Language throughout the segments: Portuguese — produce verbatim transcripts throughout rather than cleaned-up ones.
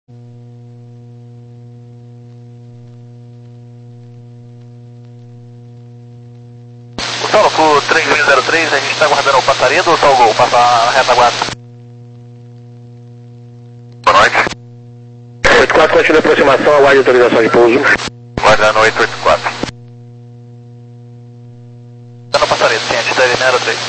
Gustavo, pro três mil zero três, a gente tá aguardando o passarido ou só o gol? Passar a retaguarda? Boa noite. oito quatro, continua a aproximação, aguarde autorização de pouso. Guardando oito oito quatro. Tá no passarido, sim, a gente tá em zero três.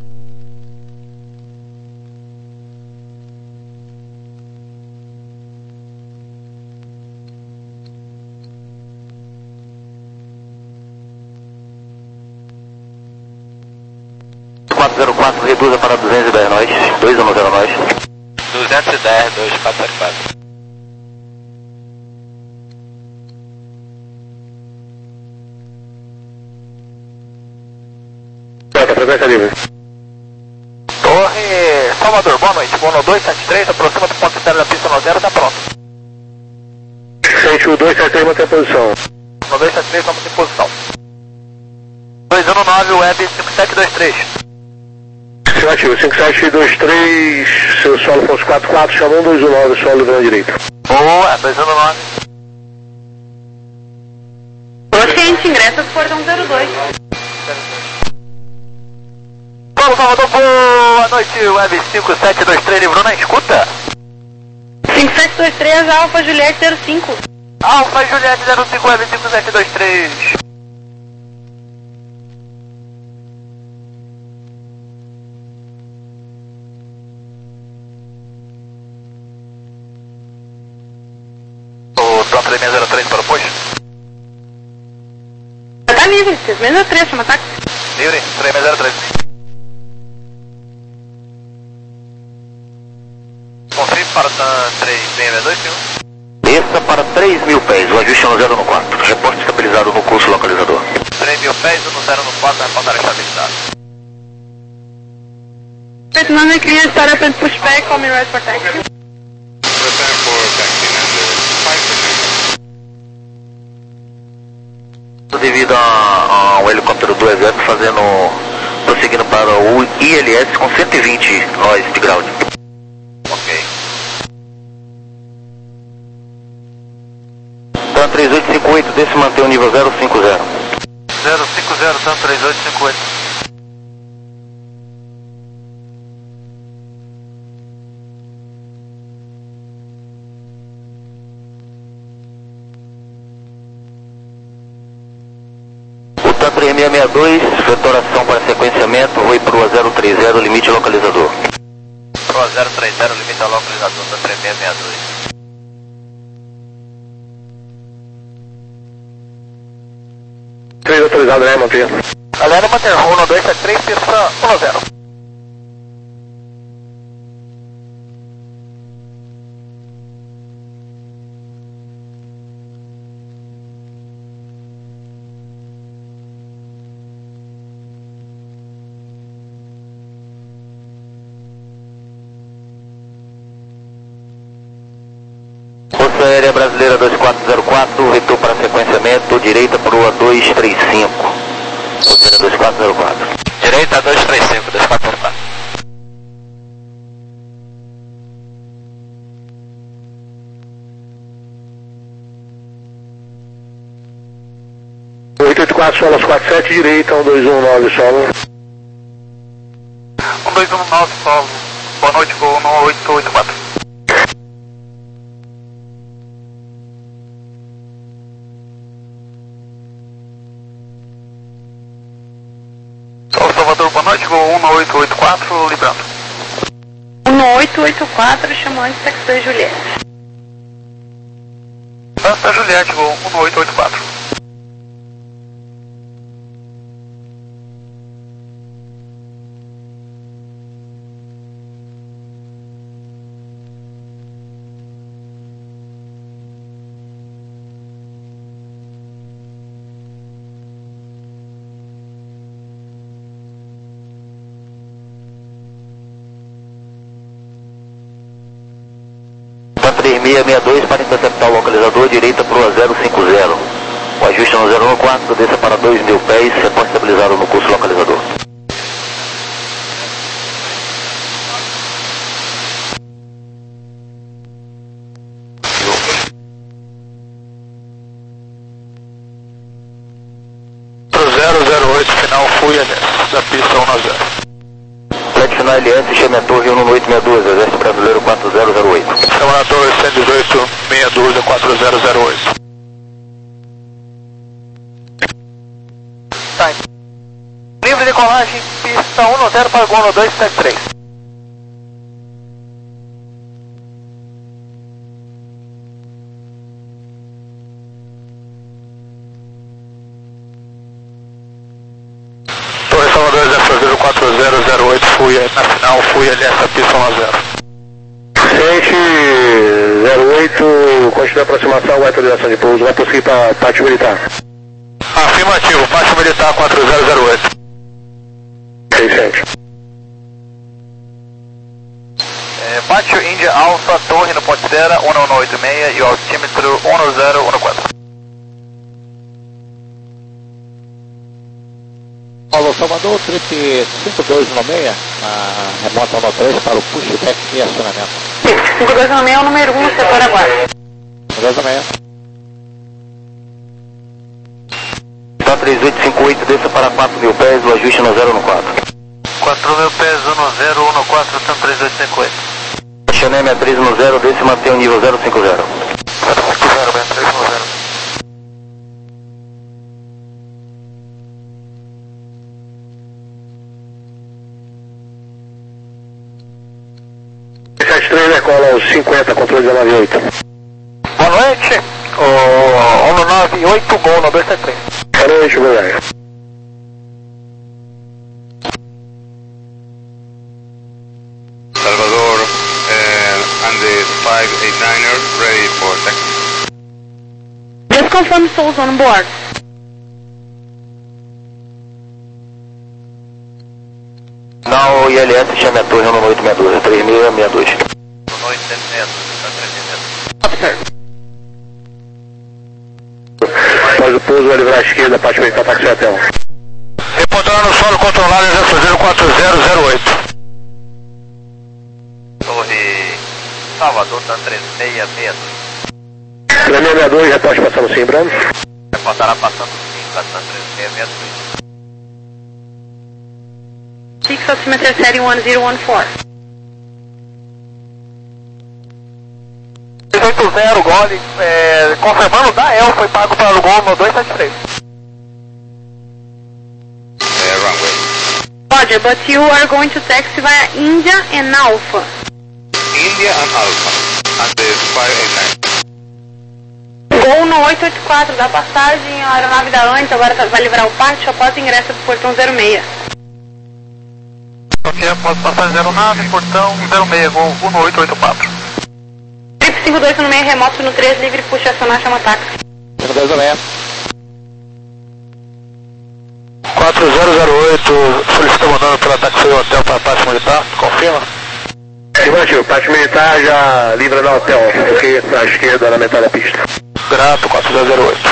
quatro zero quatro, reduza para duzentos e dez nós, dois um zero nós. duzentos e dez, dois quatro zero quatro. Tá, frequência livre. Torre Salvador, boa noite. Mono dois sete três, aproxima do ponto zero da pista no zero, tá pronto. Sente o dois sete três, mantém a posição. Mono dois sete três, vamos em posição. dois um nove, web cinco sete dois três. Ativo, cinco sete dois três, seu solo Fox quatro quatro, chamou um dois um nove, solo livrando direito. Boa, dois um nove. Oxente, ingressa do portão zero dois. Paulo Salvador, boa noite, web cinco sete dois três, livrou na escuta? cinco sete dois três, Alfa Juliette zero cinco. Alfa Juliette zero cinco, web cinco sete dois três. O Top três zero três para o push? Tá livre, três zero três, chama táxi. Livre, três zero três. Confirme para o três seis dois, senhor. Desça para três mil pés, o ajuste é no zero no quatro. Reporte estabilizado no curso localizador. três mil pés, no zero no quatro, reportar estabilizado. Vietnam clear, start up and push back, call me right for taxi. Prepare for taxi number five percent. Devido a, a um helicóptero do exército fazendo, prosseguindo para o I L S com cento e vinte nós de ground. Ok. Então três oito cinco oito, desse manter o nível zero cinco zero. zero cinco zero, tanto três oito cinco oito. três seis seis dois, vetoração para sequenciamento, Rui Proa zero três zero, limite localizador. Proa zero três zero, limite localizador da três seis seis dois. três autorizado, né, Monteiro? Galera, manter Runo dois sete três, pista um zero. Força Aérea Brasileira dois quatro zero quatro, retorno para sequenciamento, direita Proa dois três cinco. Força Aérea dois quatro zero quatro. Direita dois três cinco, dois quatro zero quatro. oito oito quatro, solas quatro sete, direita, um dois um nove, solo. um dois um nove, solo. Boa noite, voo no oito oito quatro. Solo Salvador, boa noite, voo um no oito oito quatro, librando. um oito oito quatro, chamando de taxi Juliette. Santa Juliette, voo um no oito oito quatro. três seis seis dois para interceptar o localizador, direita Proa zero cinco zero. O ajuste é no zero um quatro, desça para dois mil pés, reporte estabilizado no curso localizador. oito, final, fui L S, da pista um nove zero. Flight final L S, chame a torre um oito seis dois, Exército Brasileiro quatro zero zero oito. Chama a torre cento e dezoito, seis dois, quatro zero zero oito. Tá, livre de colagem, pista um nove zero para o Gol dois sete três. Torre Salvador F zero quatro zero zero oito, fui na final, fui L S, pista um nove zero. Sente zero oito, continua a aproximação, vai autorização de pouso, vai prosseguir para pátio militar. Afirmativo, pátio militar quatro zero zero oito. seiscentos. É, pátio Índia Alfa, torre no Potera um um oito seis e o altímetro um zero um quatro. Paulo Salvador, trip cinco dois um seis, na remota um três para o pushback e acionamento. cinco dois um seis é o número um no setor agora. cinco dois um seis. Tá três oito cinco oito, desça para quatro mil pés, o ajuste no zero um quatro. quatro mil pés, um zero um quatro, então três oito cinco oito. Chanel três um zero, desça e mantém o nível zero cinco zero. zero cinco zero, bem, três um zero. sete três decola aos cinquenta, controle dezenove oito. Boa noite, o um nove oito, Gol no dois sete três. Boa noite, obrigado. Salvador uh, and the five eight niner ready for taxi. Just confirm souls on board. Não, I L S, chame a torre um oito seis dois, três mil seis dois. um oito seis dois, tá três mil. Officer. Após o pouso, vai livrar a esquerda, pátio militar, táxi hotel. Reportando no solo controlado, F zero quatro zero zero oito. Torre Salvador, tá três seis seis dois. três mil seis dois, reporte passando sim, Brando. Reportará passando sim, tá três seis seis dois. six altimeter série um zero um quatro. três oito zero, Gole, é, confirmando da E L, foi pago para o Gol no dois sete três. Uh, runway. Roger, but you are going to taxi via India and Alpha. India and Alpha and the five eight nine. Gol no oito oito quatro, dá passagem, a aeronave da antes, agora vai livrar o pátio após o ingresso do portão zero seis. Ok, após passagem zero nove, portão zero seis, Gol um oito oito quatro. Trip cinco dois um seis, remoto no três, livre, puxa, acionar, chama táxi. cinco dois um seis. quatro zero zero oito, solicitando mandando pela táxi hotel para a parte militar, confirma? Afirmativo, pátio militar já livra no hotel, ok? À esquerda, na metade da pista. Grato, quatro zero zero oito.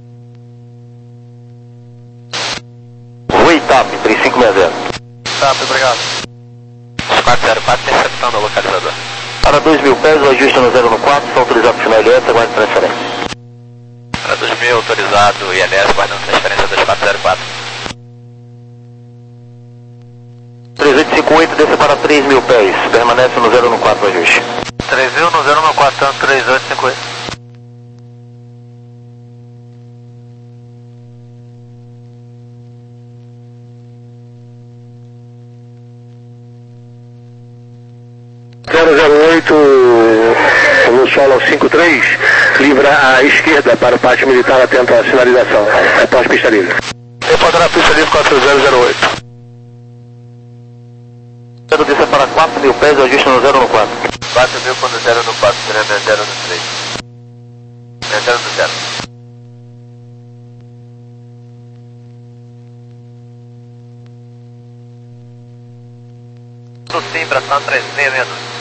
Rui T A P, três cinco seis zero. Tá, obrigado. quatro zero quatro, interceptando o localizador. Para dois mil pés, o ajuste no zero um quatro, são autorizados para final L S, aguarde transferência. Para dois mil, autorizado, I L S, guardando transferência dois quatro zero quatro. três oito cinco oito, desça para três mil pés, permanece no zero um quatro, ajuste. três mil no zero um quatro, três oito cinco oito. zero zero oito, no solo cinco três, livra à esquerda para o pátio militar, atento à sinalização. É pós-pista livre. Reporta na pista livre quatro zero zero oito. Quero descer para quatro mil pés, o ajuste no zero um quatro. quatro mil quando zero no quatro, zero zero no três. zero no zero. Sim, Bração três seis seis dois.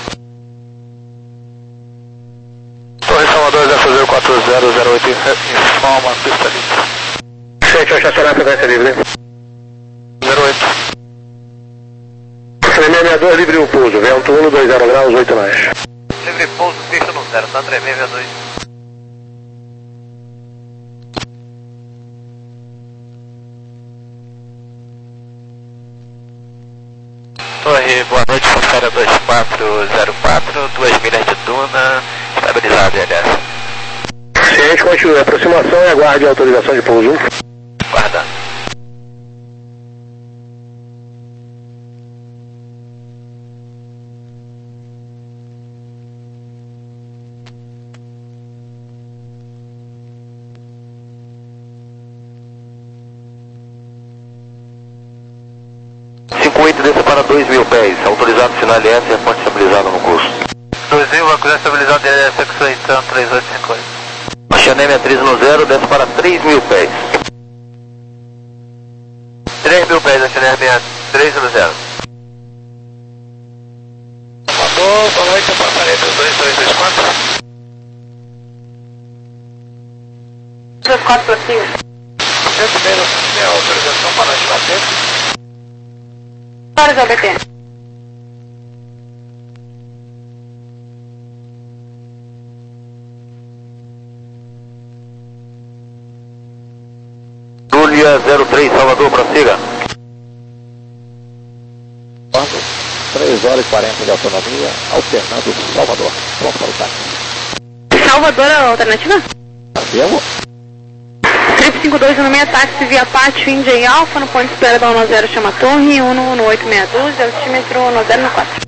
Torre Salvador F zero quatro zero zero oito, informa a pista livre. Sente ao estacionar a frequência livre. zero oito. três seis seis dois, livre o pouso, vento um, dois zero graus, oito mais. Livre pouso, pista no zero, tá três seis seis dois. Brasileira dois quatro zero quatro, duas milhas de duna, estabilizado L S. Ciente, continue a aproximação e aguarde a autorização de pouso. Guardando. cinco oito desça para dois mil pés, autorizado sinal L S e reporte estabilizado no curso. dois mil, vai cruzar estabilizado L S, então três oito cinco oito. Xanem três no zero, desce para três mil pés. três mil pés, Xanem três no zero. Mandou, boa noite, apartamento dois dois dois quatro. dois quatro para cima. Primeiro, tem a autorização para ativar tempo. Horas A B T. Júlia zero três, Salvador, prossiga. três horas e quarenta de autonomia, alternando Salvador. Pronto para o táxi. Salvador, a alternativa? Afirmo. Trip cinco dois um seis, táxi via Pátio, Índia e Alfa, no ponto de espera da um zero, chama Torre, um um oito seis dois, altímetro um zero quatro.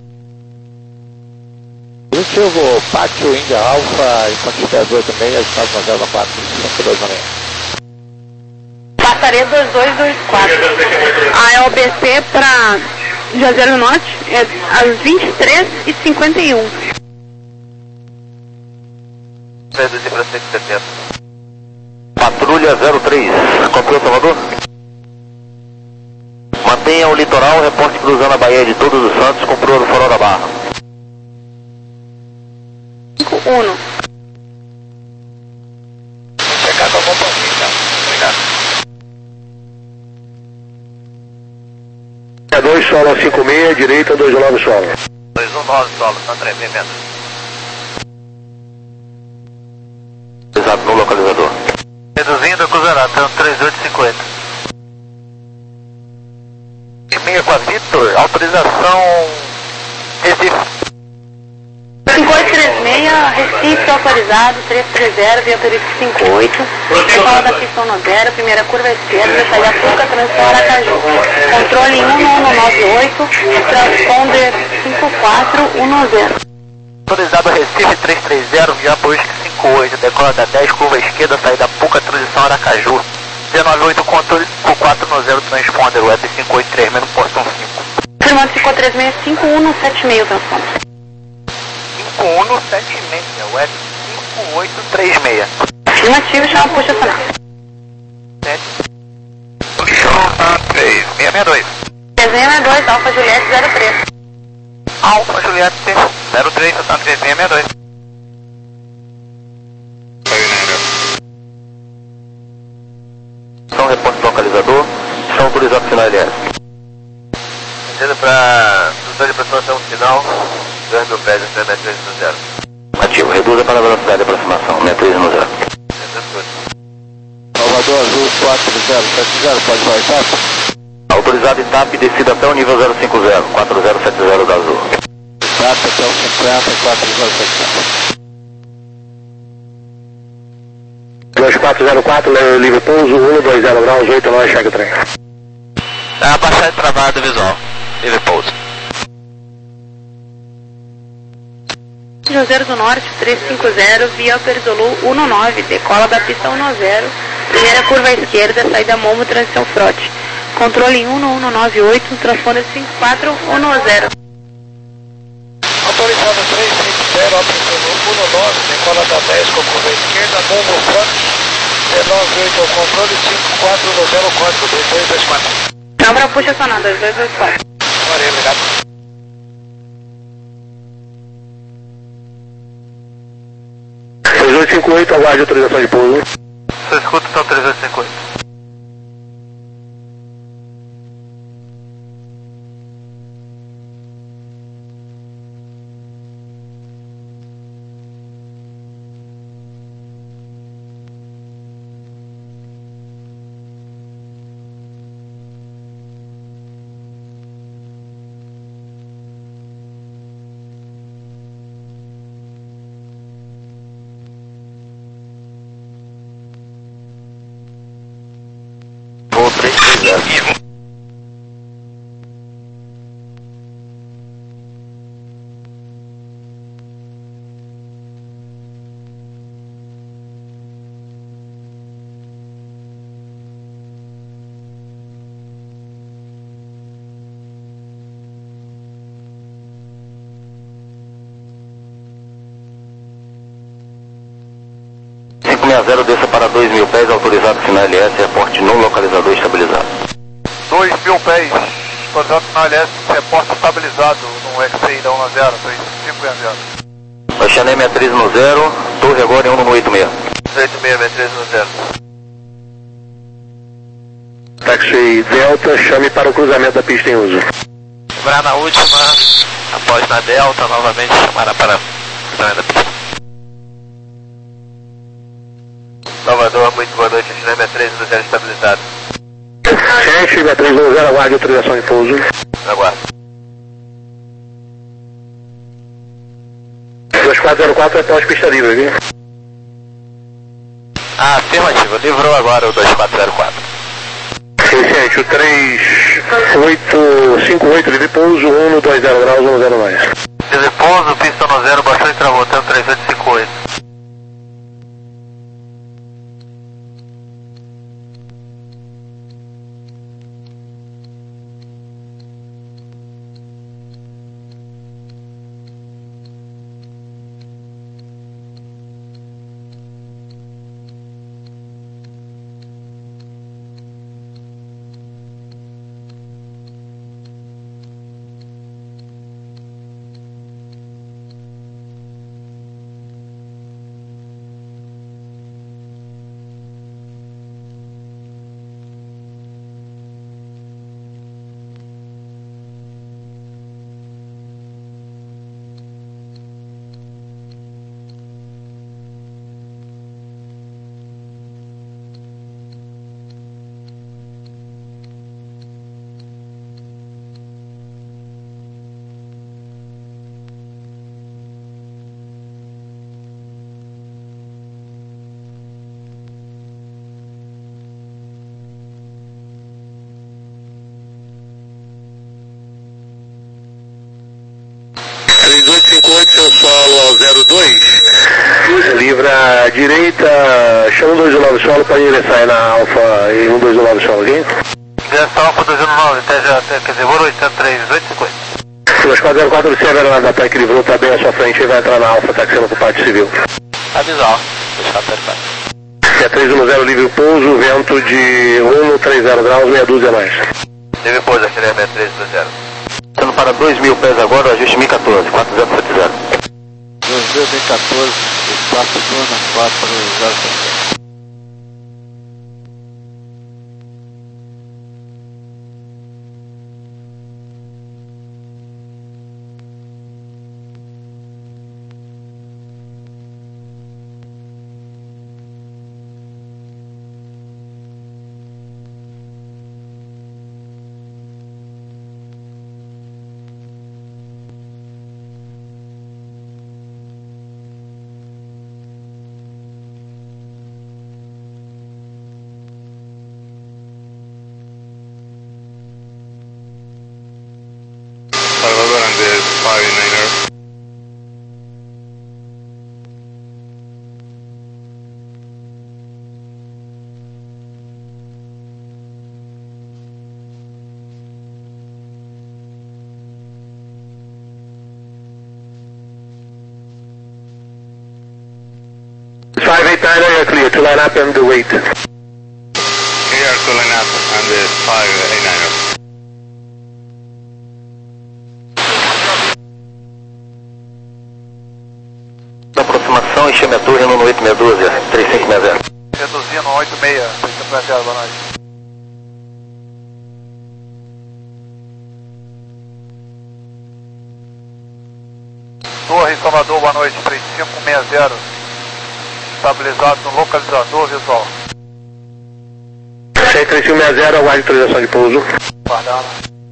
Positivo, Pátio, Índia, Alfa, e ponto de espera dois oito seis, estado um zero quatro, cinco dois um seis. Passaria dois dois dois quatro. A L B C para Juazeiro do Norte é às vinte e três e cinquenta e um. Reduzir para cento e setenta. Patrulha zero três, copiou Salvador? Mantenha o litoral, reporte cruzando a Baía de Todos os Santos com proa do Farol da Barra. cinco um. Chegada ao bom pontinho, tá? Obrigado. dois solo cinco seis, direita dois nove solo. dois um nove solo, André, bem menos. Exato, no localizador. Reduzindo, cruzará, então três oito cinco oito. E-mail com a Vitor, autorização Recife. cinco oito três seis, Recife autorizado, três três zero, via Perico cinco oito. Escola da pista no zero, primeira curva esquerda, saída Puca, transição Aracaju. Controle um um nove oito, transponder cinco quatro um zero. Autorizado Recife três três zero, via Brusque cinco oito, decola da dez, curva esquerda, saída Puca, transição Aracaju. dezenove oito, controle cinco quatro no zero, transponder, web cinco oito três seis no portão cinco. Confirmando cinco três seis, cinco um sete seis, transponder. cinco um sete seis, web cinco oito três seis. Afirmativo, chama puxa acionar. Puxa três seis seis dois. Desenho dois, Alfa Juliette zero três. Alfa Juliette zero três, Santa três seis seis dois. São reporte localizador, são autorizados sinal L S. Entendo para instrução de aproximação final, dois mil pés, sessenta e três no zero. Ativo, reduza para a velocidade de aproximação, sessenta e três no zero. Salvador, Azul quatro zero sete zero, pode baixar? Autorizado E T A P, descida até o nível zero cinco zero, quatro zero sete zero da Azul. Data até o cinquenta, quatro zero sete zero. dois quatro zero quatro, livre pouso, um dois zero graus, oito nove, cheque o trem. A passagem travada visual, livre pouso. Juazeiro do Norte três cinco zero, via Perzolu um nove, decola da pista um zero, primeira curva à esquerda, saída Momo, transição Frote. Controle um um nove oito, transponder cinco quatro um zero. Autorizado três cinco zero, Perzolu um nove, decola da dez com curva à esquerda, Momo Front, dezenove oito ao controle, cinco quatro um zero quatro, dois dois dois quatro. Câmara puxa acionar, dois dois dois quatro. Valeu, obrigado. três oito cinco oito, aguarde autorização de pouso. Você escuta, então três oito cinco oito. zero. cinco seis zero, desça para dois mil pés, autorizado sinal L S, reporte no localizador estabilizado. dois mil pés, autorizado sinal L S, reporte estabilizado no X I da um zero, três cinco seis zero. Baixanei sessenta e três no zero, torre agora em um no oito seis. oito seis, sessenta e três no zero. Taxi Delta, chame para o cruzamento da pista em uso. Lembrar na última, após na Delta, novamente chamará para o cruzamento da pista. Salvador, muito boa noite, Chile sessenta e três no zero estabilizado. Chile sessenta e três no zero, aguarde autorização de pouso. Aguardo. dois quatro zero quatro é pós-pista livre, viu? Ah, afirmativo, livrou agora o dois quatro zero quatro. Vicente, o três oito cinco oito, livre pouso, um no dois zero graus, um zero mais. Livre pouso, pista no zero, baixou e travou, tempo três oito cinco oito. três oito cinco oito, seu solo ao zero dois. Livra à direita, chama um dois nove solo para ingressar na Alfa e um dois nove solo aqui. Direção Alfa dois nove, T J, quer dizer, voo oito três oito cinco oito. dois quatro zero quatro, observa a da T A C livrou, está bem à sua frente e vai entrar na Alfa, taxiando para o Pátio Civil. Avisar, dois quatro zero quatro. É três um zero, livre pouso, vento de um no três zero graus, meia dúzia a mais. Livre pouso, aquele é sessenta e três no zero. Sendo para dois mil pés agora, ajuste mil e quatorze, quatro zero sete zero. dois mil e quatorze, espaço zona quatro zero sete. Salvador and the five niner. five eight nine, you're clear to line up and wait. Clear to line up and the five eight niner. Aproximação, encheu a torre no oito seis doze, três cinco seis zero. Reduzindo oito seis, três cinco seis zero, boa noite. Torre Salvador, boa noite, três cinco seis zero. Estabilizado no localizador visual. três cinco seis zero, aguarde autorização de pouso. Guardado.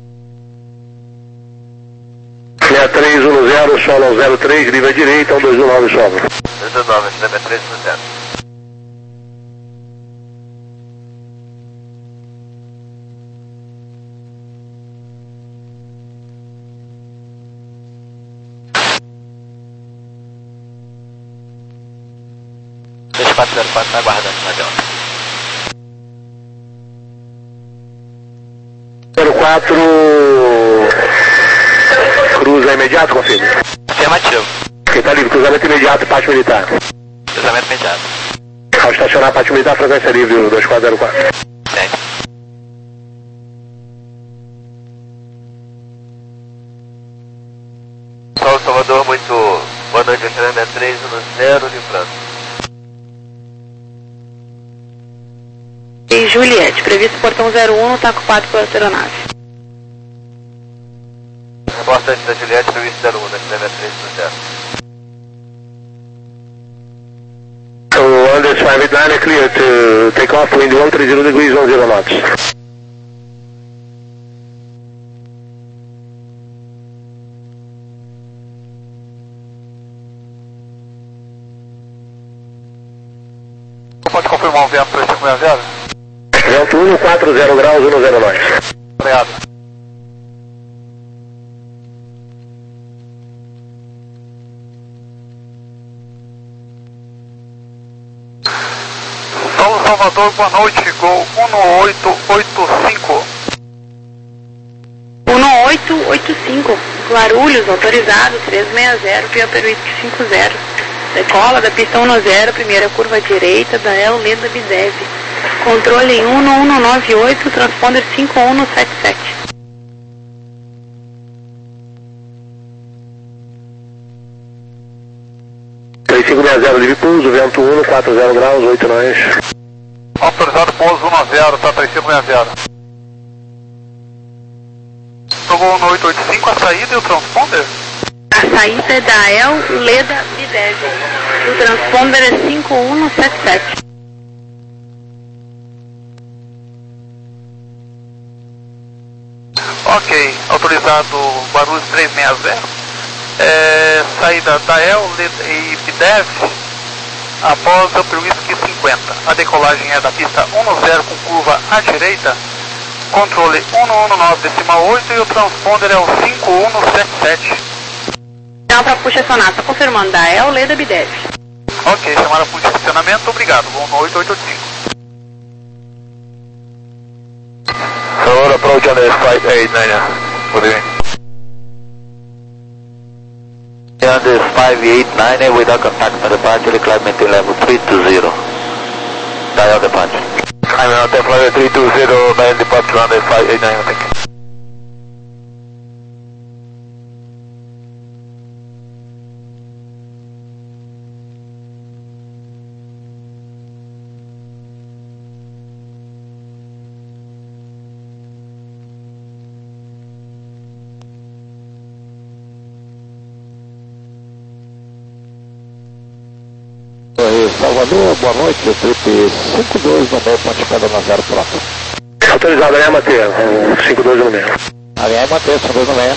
sessenta e três um zero, solo ao zero três, livre à direita, um dois um nove solo. dois nove, sessenta e três no zero. quatro zero quatro, tá aguardando na delta. zero quatro, cruza imediato, confirme. Afirmativo. Ok, tá livre, cruzamento imediato, parte militar. Cruzamento imediato. Ao estacionar, parte militar, frequência livre, dois quatro zero quatro. Sim. Sol Salvador, muito boa noite, Fernanda três um zero, livrando. E Juliette, previsto portão zero um, está ocupado pela aeronave. Reportante da Juliette, previsto zero um, da Fernanda três um zero. So, Andes cinco oito nove, clear to take off, wind one three zero degrees, one zero knots. Pode confirmar o vento três cinco seis zero? Vento um quatro zero graus, um zero nove. Obrigado. Solo Salvador, boa noite, Gol um oito oito cinco. um oito oito cinco, Guarulhos, autorizado, três seis zero, via Peruísque cinco zero. Decola da pista um zero, primeira curva direita, da El Leda Bidev. Controle em um um nove oito, transponder cinco um sete sete. três cinco seis zero, livre pouso, vento um quatro zero graus, oito nós. Autorizado pouso um zero, tá três cinco seis zero. Gol um oito oito cinco, a saída e o transponder? A saída é da El Leda Bidev. O transponder é cinco um sete sete. Ok, autorizado Guarulhos três seis zero. É, saída da El e Bidev após o Peruísque cinquenta. A decolagem é da pista um zero com curva à direita. Controle um um nove decimal oito e o transponder é o cinco um sete sete. Não para puxa sonata, confirmando da El Leda Bidev. Ok, chamada por estacionamento, obrigado. um oito oito cinco. So, approach on the five eight nine, good evening. On the five eight nine, without contact for departure, climb maintain level three two zero. Dial departure. I'm on the flight three two zero, dial departure on the five eight nine, thank you. Aí, Salvador, boa noite, trip cinco dois no meio, ponte cada na zero, pronto. Autorizado, né, Matheus? cinco dois no meio. Aliás, Matheus, cinco dois no meio.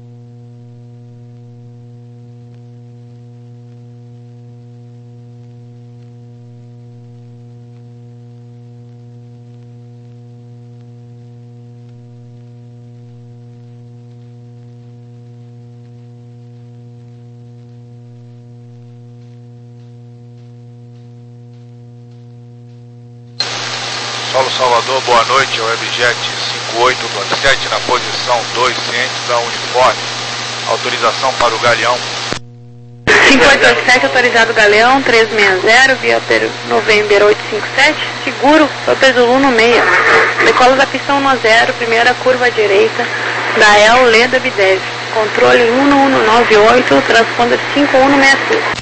Solo Salvador, boa noite, Webjet cinco oito dois sete na posição dois, ciente da uniforme, autorização para o Galeão. cinco oito dois sete, autorizado Galeão, três seis zero, via Peru, November oito cinco sete, seguro, Super Zulu no meio. Decola da pista um zero, primeira curva à direita, da El Leda Bidev. Controle um um nove oito, transponder cinco um seis cinco.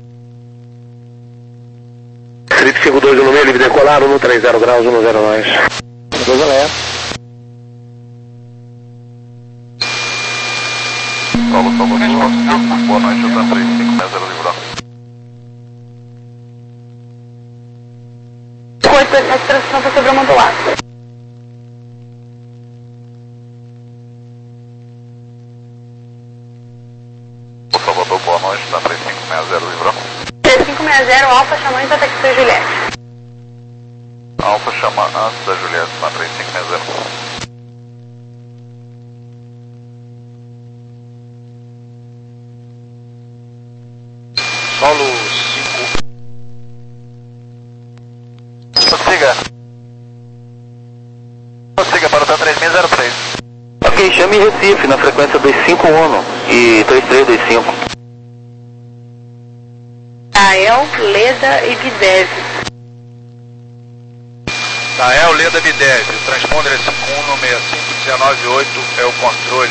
Trip cinco dois no meio, livre decolar, um três zero graus, um zero nós. cinco dois no meio. Solo Salvador, boa noite, eu três cinco seis zero, livrando. cinco oito dois sete, transição para sobremodular. Salvador, boa noite, tá três cinco seis zero, livrando. três cinco seis zero, Alfa chamando da Texas Juliette. Alfa chama antes da Juliette, tá três cinco seis zero. Solo cinco Siga. Siga para o três seis zero três. Ok, chame Recife na frequência dois cinco um e três três dois cinco. Tael, Leda e Guideve. Tael, Leda, Guideve. O transponder é cinco um seis cinco um nove oito, é o controle.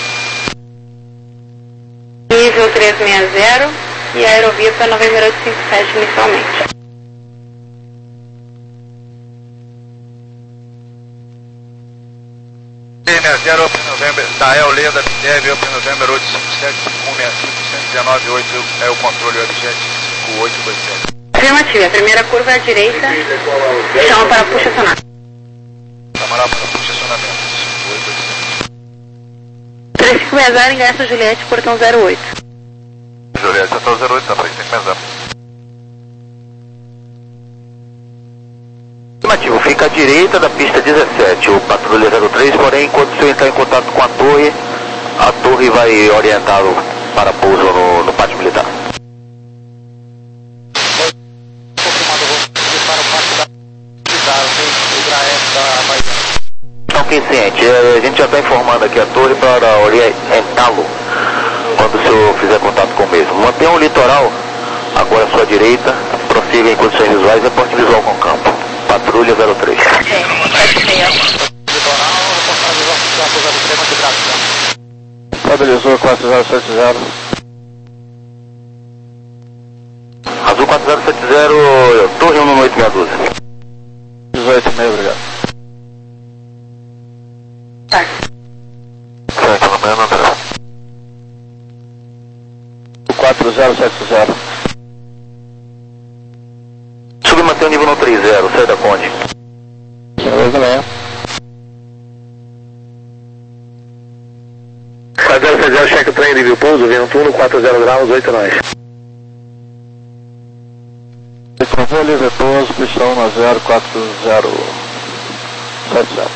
Nível trezentos e sessenta e a aerovia para November oito cinco sete inicialmente. zero Open November, Tael, Leda, Guideve, Open November oito cinco sete cinco um seis cinco um zero nove oito, é o controle Webjet cinco oito dois sete. Afirmativo, a primeira curva é à direita, chama para puxa acionamento. Camarada para puxa acionamento, cinco oito dois sete. três cinco seis zero, ingresso Juliette, portão zero oito. Juliette, portão zero oito, tá três cinco seis zero. Afirmativo, fica à direita da pista dezessete, o patrulha zero três, porém, enquanto o senhor entrar em contato com a torre, a torre vai orientá-lo para pouso no, no pátio militar. Ok, ciente, a gente já está informando aqui a torre para orientá-lo quando o senhor fizer contato com o mesmo. Mantenha o litoral agora à sua direita, prossiga em condições visuais e porte visual com o campo. Patrulha zero três. Estabilizou quatro zero sete zero. Azul quatro zero sete zero, torre um oito seis doze. dezoito e meio, obrigado. Tá. Certo, no mesmo André. quatro zero sete zero. Submanter o nível no três zero, sai da Conde. Beleza, né? quatro zero sete zero, check o trem, nível pouso, vento um, quatro zero graus, oito nós. Controle livre pouso, pista um zero quatro zero sete zero.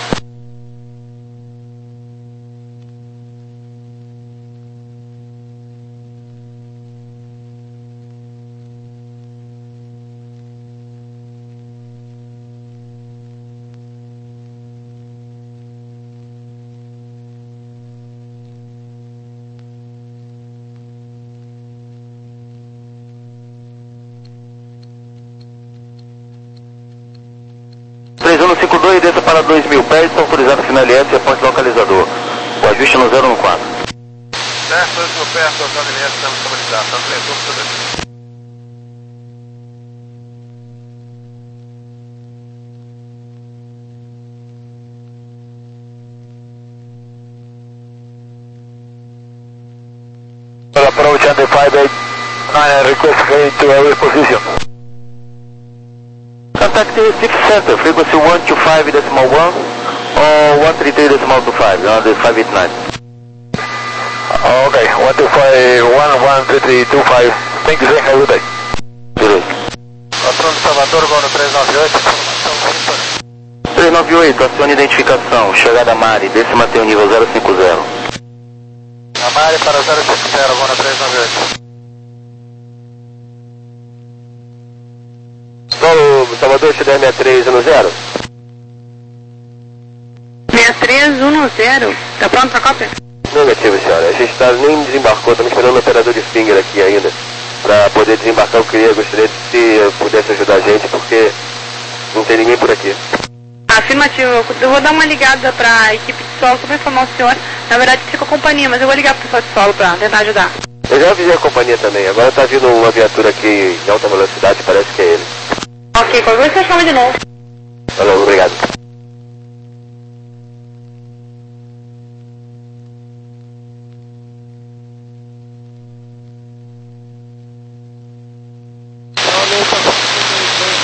três um cinco dois, desça para dois mil pés, está autorizado a final L S e aponte localizador. O ajuste no zero um quatro. Certo, dois mil pés, total L S, estamos estabilizados, estamos três um sobre aqui. Approach under five eight nine, request going to area position. Contact six center, frequency one two five decimal one or one three three decimal two five, on the five eight nine. Okay, one two five one one three three two five. Thank you, sir. Have a good day. Direito. Patrão de Salvador, gol no três nove oito, informação limpa. três nove oito, acione identificação, chegada Mari, desce manter o nível zero cinco zero. Amari para zero cinco zero, gol no três nove oito. Solo Salvador, C D M sessenta e três um zero. sessenta e três um zero, tá pronto pra cópia? Negativo, senhora. A gente tá, nem desembarcou, estamos esperando o operador de finger aqui ainda. Pra poder desembarcar, eu queria, gostaria de se pudesse ajudar a gente, porque não tem ninguém por aqui. Afirmativo, eu vou dar uma ligada pra equipe de solo só pra informar o senhor. Na verdade fica a companhia, mas eu vou ligar pro pessoal de solo pra tentar ajudar. Eu já avisei a companhia também, agora tá vindo uma viatura aqui em alta velocidade, parece que é ele. Ok, qualquer coisa você chama de novo. Falou, obrigado.